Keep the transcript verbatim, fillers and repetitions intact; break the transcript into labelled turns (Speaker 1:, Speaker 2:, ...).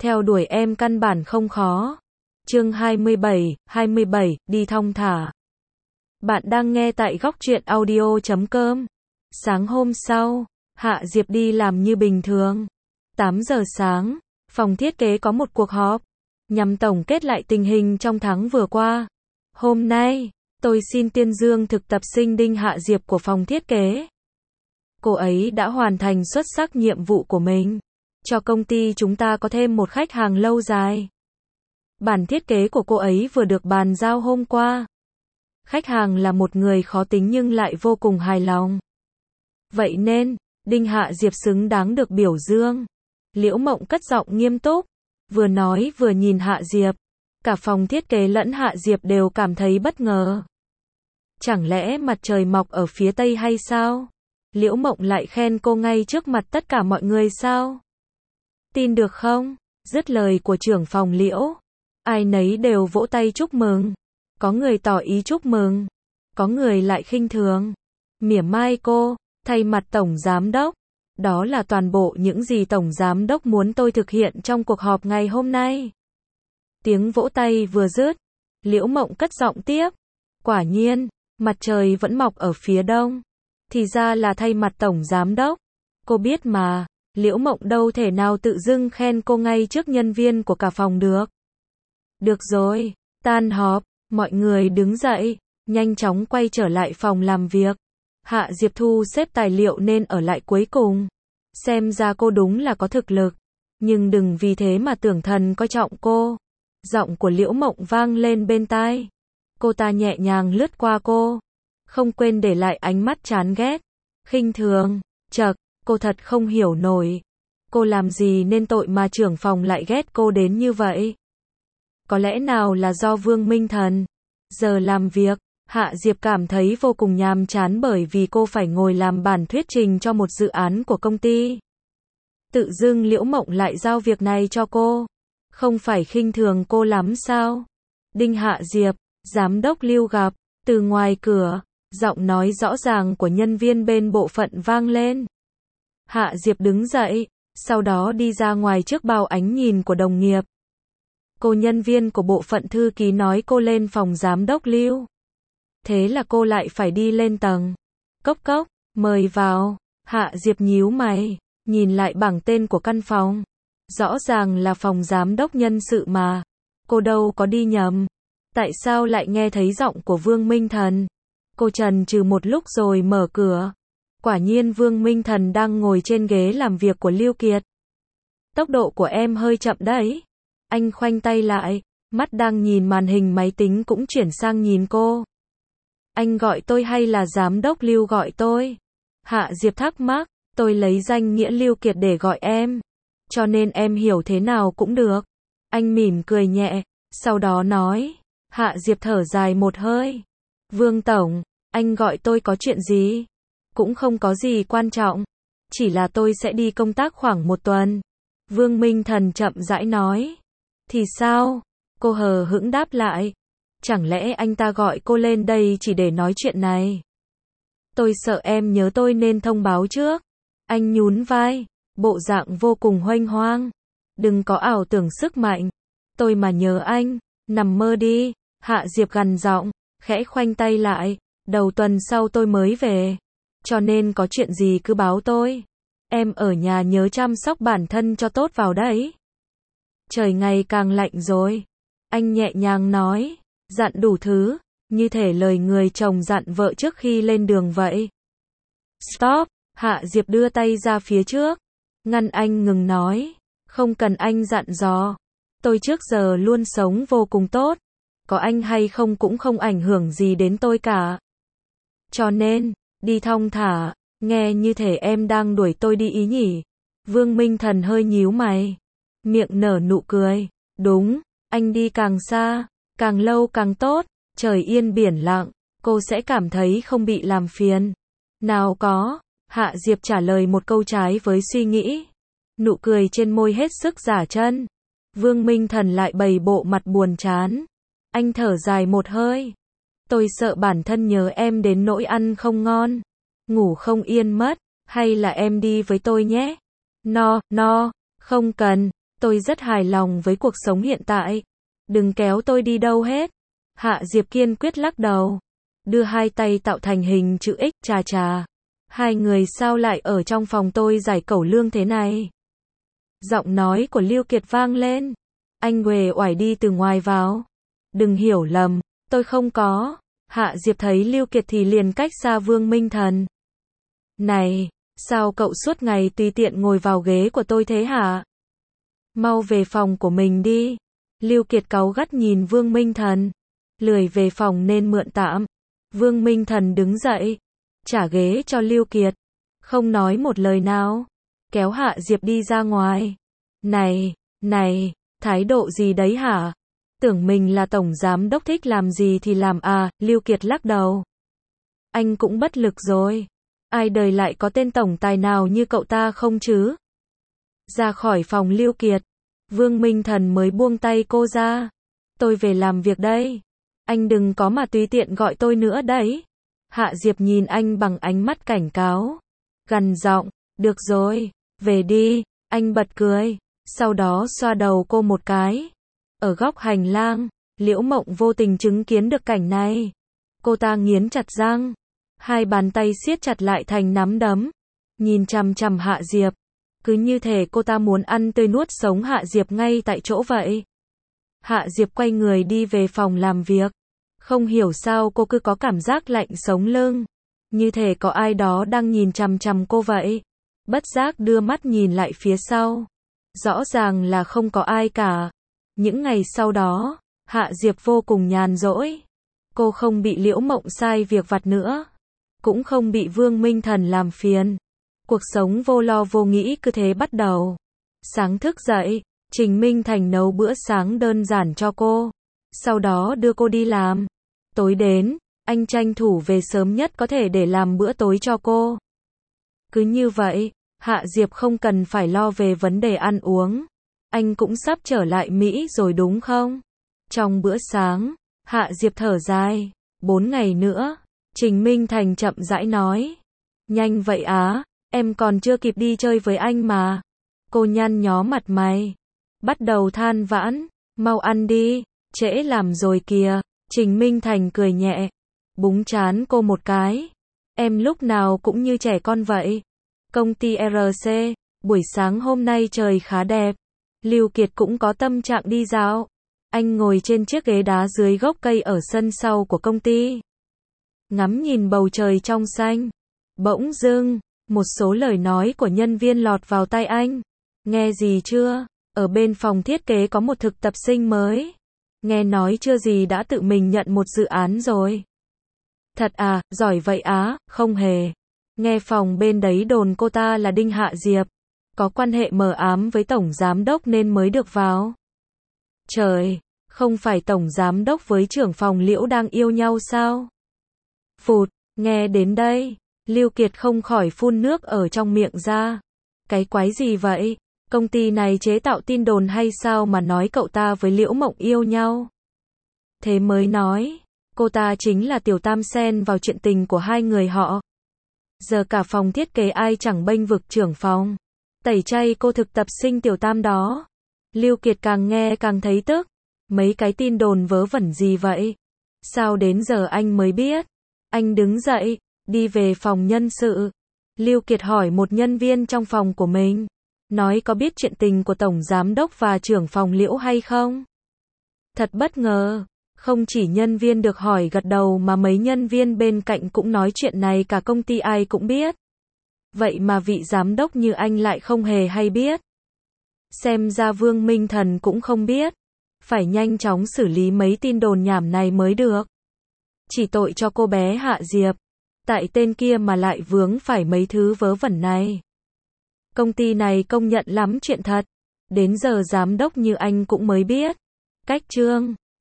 Speaker 1: Theo đuổi em căn bản không khó. Chương hai mươi bảy, hai mươi bảy, đi thong thả. Bạn đang nghe tại góc truyện audio chấm com. Sáng hôm sau, Hạ Diệp đi làm như bình thường. tám giờ sáng, phòng thiết kế có một cuộc họp, nhằm tổng kết lại tình hình trong tháng vừa qua. Hôm nay, tôi xin tuyên dương thực tập sinh Đinh Hạ Diệp của phòng thiết kế. Cô ấy đã hoàn thành xuất sắc nhiệm vụ của mình, cho công ty chúng ta có thêm một khách hàng lâu dài. Bản thiết kế của cô ấy vừa được bàn giao hôm qua. Khách hàng là một người khó tính nhưng lại vô cùng hài lòng. Vậy nên, Đinh Hạ Diệp xứng đáng được biểu dương. Liễu Mộng cất giọng nghiêm túc, vừa nói vừa nhìn Hạ Diệp. Cả phòng thiết kế lẫn Hạ Diệp đều cảm thấy bất ngờ. Chẳng lẽ mặt trời mọc ở phía tây hay sao? Liễu Mộng lại khen cô ngay trước mặt tất cả mọi người sao? Tin được không? Dứt lời của trưởng phòng Liễu, ai nấy đều vỗ tay chúc mừng. Có người tỏ ý chúc mừng, có người lại khinh thường, mỉa mai cô. Thay mặt Tổng Giám Đốc, đó là toàn bộ những gì Tổng Giám Đốc muốn tôi thực hiện trong cuộc họp ngày hôm nay. Tiếng vỗ tay vừa dứt, Liễu Mộng cất giọng tiếp. Quả nhiên, mặt trời vẫn mọc ở phía đông. Thì ra là thay mặt Tổng Giám Đốc. Cô biết mà, Liễu Mộng đâu thể nào tự dưng khen cô ngay trước nhân viên của cả phòng được. Được rồi, tan họp, mọi người đứng dậy, nhanh chóng quay trở lại phòng làm việc. Hạ Diệp thu xếp tài liệu nên ở lại cuối cùng. Xem ra cô đúng là có thực lực. Nhưng đừng vì thế mà tưởng thần coi trọng cô. Giọng của Liễu Mộng vang lên bên tai. Cô ta nhẹ nhàng lướt qua cô, không quên để lại ánh mắt chán ghét, khinh thường. Chậc, cô thật không hiểu nổi. Cô làm gì nên tội mà trưởng phòng lại ghét cô đến như vậy? Có lẽ nào là do Vương Minh Thần? Giờ làm việc, Hạ Diệp cảm thấy vô cùng nhàm chán bởi vì cô phải ngồi làm bản thuyết trình cho một dự án của công ty. Tự dưng Liễu Mộng lại giao việc này cho cô. Không phải khinh thường cô lắm sao? Đinh Hạ Diệp, Giám đốc Lưu gặp. Từ ngoài cửa, giọng nói rõ ràng của nhân viên bên bộ phận vang lên. Hạ Diệp đứng dậy, sau đó đi ra ngoài trước bao ánh nhìn của đồng nghiệp. Cô nhân viên của bộ phận thư ký nói cô lên phòng giám đốc Lưu. Thế là cô lại phải đi lên tầng. Cốc cốc, mời vào. Hạ Diệp nhíu mày, nhìn lại bảng tên của căn phòng. Rõ ràng là phòng giám đốc nhân sự mà. Cô đâu có đi nhầm. Tại sao lại nghe thấy giọng của Vương Minh Thần? Cô chần chừ một lúc rồi mở cửa. Quả nhiên Vương Minh Thần đang ngồi trên ghế làm việc của Lưu Kiệt. Tốc độ của em hơi chậm đấy. Anh khoanh tay lại, mắt đang nhìn màn hình máy tính cũng chuyển sang nhìn cô. Anh gọi tôi hay là giám đốc Lưu gọi tôi? Hạ Diệp thắc mắc, tôi lấy danh nghĩa Lưu Kiệt để gọi em. Cho nên em hiểu thế nào cũng được. Anh mỉm cười nhẹ, sau đó nói. Hạ Diệp thở dài một hơi. Vương Tổng, anh gọi tôi có chuyện gì? Cũng không có gì quan trọng. Chỉ là tôi sẽ đi công tác khoảng một tuần. Vương Minh Thần chậm rãi nói. Thì sao? Cô hờ hững đáp lại. Chẳng lẽ anh ta gọi cô lên đây chỉ để nói chuyện này? Tôi sợ em nhớ tôi nên thông báo trước. Anh nhún vai, bộ dạng vô cùng huênh hoang. Đừng có ảo tưởng sức mạnh. Tôi mà nhớ anh, nằm mơ đi. Hạ Diệp gằn giọng, khẽ khoanh tay lại. Đầu tuần sau tôi mới về. Cho nên có chuyện gì cứ báo tôi. Em ở nhà nhớ chăm sóc bản thân cho tốt vào đấy. Trời ngày càng lạnh rồi. Anh nhẹ nhàng nói. Dặn đủ thứ, như thể lời người chồng dặn vợ trước khi lên đường vậy. Stop, Hạ Diệp đưa tay ra phía trước. Ngăn anh ngừng nói. Không cần anh dặn dò. Tôi trước giờ luôn sống vô cùng tốt. Có anh hay không cũng không ảnh hưởng gì đến tôi cả. Cho nên, đi thong thả, nghe như thể em đang đuổi tôi đi ý nhỉ. Vương Minh Thần hơi nhíu mày. Miệng nở nụ cười. Đúng, anh đi càng xa, càng lâu càng tốt. Trời yên biển lặng, cô sẽ cảm thấy không bị làm phiền. Nào có, Hạ Diệp trả lời một câu trái với suy nghĩ. Nụ cười trên môi hết sức giả chân. Vương Minh Thần lại bày bộ mặt buồn chán. Anh thở dài một hơi. Tôi sợ bản thân nhớ em đến nỗi ăn không ngon, ngủ không yên mất. Hay là em đi với tôi nhé? No, no, không cần. Tôi rất hài lòng với cuộc sống hiện tại. Đừng kéo tôi đi đâu hết. Hạ Diệp kiên quyết lắc đầu. Đưa hai tay tạo thành hình chữ X, chà chà. Hai người sao lại ở trong phòng tôi giải cẩu lương thế này? Giọng nói của Lưu Kiệt vang lên. Anh uể oải đi từ ngoài vào. Đừng hiểu lầm, tôi không có. Hạ Diệp thấy Lưu Kiệt thì liền cách xa Vương Minh Thần. Này, sao cậu suốt ngày tùy tiện ngồi vào ghế của tôi thế hả? Mau về phòng của mình đi. Lưu Kiệt cáu gắt nhìn Vương Minh Thần. Lười về phòng nên mượn tạm. Vương Minh Thần đứng dậy, trả ghế cho Lưu Kiệt. Không nói một lời nào. Kéo Hạ Diệp đi ra ngoài. Này, này, thái độ gì đấy hả? Tưởng mình là tổng giám đốc thích làm gì thì làm à, Lưu Kiệt lắc đầu. Anh cũng bất lực rồi. Ai đời lại có tên tổng tài nào như cậu ta không chứ? Ra khỏi phòng Lưu Kiệt, Vương Minh Thần mới buông tay cô ra. Tôi về làm việc đây. Anh đừng có mà tùy tiện gọi tôi nữa đấy. Hạ Diệp nhìn anh bằng ánh mắt cảnh cáo. Gằn giọng, được rồi, về đi. Anh bật cười, sau đó xoa đầu cô một cái. Ở góc hành lang, Liễu Mộng vô tình chứng kiến được cảnh này. Cô ta nghiến chặt răng, hai bàn tay siết chặt lại thành nắm đấm, nhìn chằm chằm Hạ Diệp. Cứ như thể cô ta muốn ăn tươi nuốt sống Hạ Diệp ngay tại chỗ vậy. Hạ Diệp quay người đi về phòng làm việc. Không hiểu sao cô cứ có cảm giác lạnh sống lưng. Như thể có ai đó đang nhìn chằm chằm cô vậy. Bất giác đưa mắt nhìn lại phía sau. Rõ ràng là không có ai cả. Những ngày sau đó, Hạ Diệp vô cùng nhàn rỗi. Cô không bị Liễu Mộng sai việc vặt nữa. Cũng không bị Vương Minh Thần làm phiền. Cuộc sống vô lo vô nghĩ cứ thế bắt đầu. Sáng thức dậy, Trình Minh Thành nấu bữa sáng đơn giản cho cô. Sau đó đưa cô đi làm. Tối đến, anh tranh thủ về sớm nhất có thể để làm bữa tối cho cô. Cứ như vậy, Hạ Diệp không cần phải lo về vấn đề ăn uống. Anh cũng sắp trở lại Mỹ rồi đúng không? Trong bữa sáng, Hạ Diệp thở dài. Bốn ngày nữa, Trình Minh Thành chậm rãi nói. Nhanh vậy á, em còn chưa kịp đi chơi với anh mà. Cô nhăn nhó mặt mày. Bắt đầu than vãn. Mau ăn đi, trễ làm rồi kìa. Trình Minh Thành cười nhẹ. Búng trán cô một cái. Em lúc nào cũng như trẻ con vậy. Công ty rờ xê, buổi sáng hôm nay trời khá đẹp. Lưu Kiệt cũng có tâm trạng đi dạo. Anh ngồi trên chiếc ghế đá dưới gốc cây ở sân sau của công ty. Ngắm nhìn bầu trời trong xanh. Bỗng dưng, một số lời nói của nhân viên lọt vào tai anh. Nghe gì chưa? Ở bên phòng thiết kế có một thực tập sinh mới. Nghe nói chưa gì đã tự mình nhận một dự án rồi. Thật à, giỏi vậy á, không hề. Nghe phòng bên đấy đồn cô ta là Đinh Hạ Diệp. Có quan hệ mờ ám với tổng giám đốc nên mới được vào. Trời, không phải tổng giám đốc với trưởng phòng Liễu đang yêu nhau sao? Phụt, nghe đến đây, Lưu Kiệt không khỏi phun nước ở trong miệng ra. Cái quái gì vậy? Công ty này chế tạo tin đồn hay sao mà nói cậu ta với Liễu Mộng yêu nhau? Thế mới nói, cô ta chính là tiểu tam xen vào chuyện tình của hai người họ. Giờ cả phòng thiết kế ai chẳng bênh vực trưởng phòng. Tẩy chay cô thực tập sinh tiểu tam đó. Lưu Kiệt càng nghe càng thấy tức. Mấy cái tin đồn vớ vẩn gì vậy? Sao đến giờ anh mới biết? Anh đứng dậy, đi về phòng nhân sự. Lưu Kiệt hỏi một nhân viên trong phòng của mình. Nói có biết chuyện tình của tổng giám đốc và trưởng phòng Liễu hay không? Thật bất ngờ. Không chỉ nhân viên được hỏi gật đầu mà mấy nhân viên bên cạnh cũng nói chuyện này cả công ty ai cũng biết. Vậy mà vị giám đốc như anh lại không hề hay biết. Xem ra Vương Minh Thần cũng không biết. Phải nhanh chóng xử lý mấy tin đồn nhảm này mới được. Chỉ tội cho cô bé Hạ Diệp. Tại tên kia mà lại vướng phải mấy thứ vớ vẩn này. Công ty này công nhận lắm chuyện thật. Đến giờ giám đốc như anh cũng mới biết. Cách chương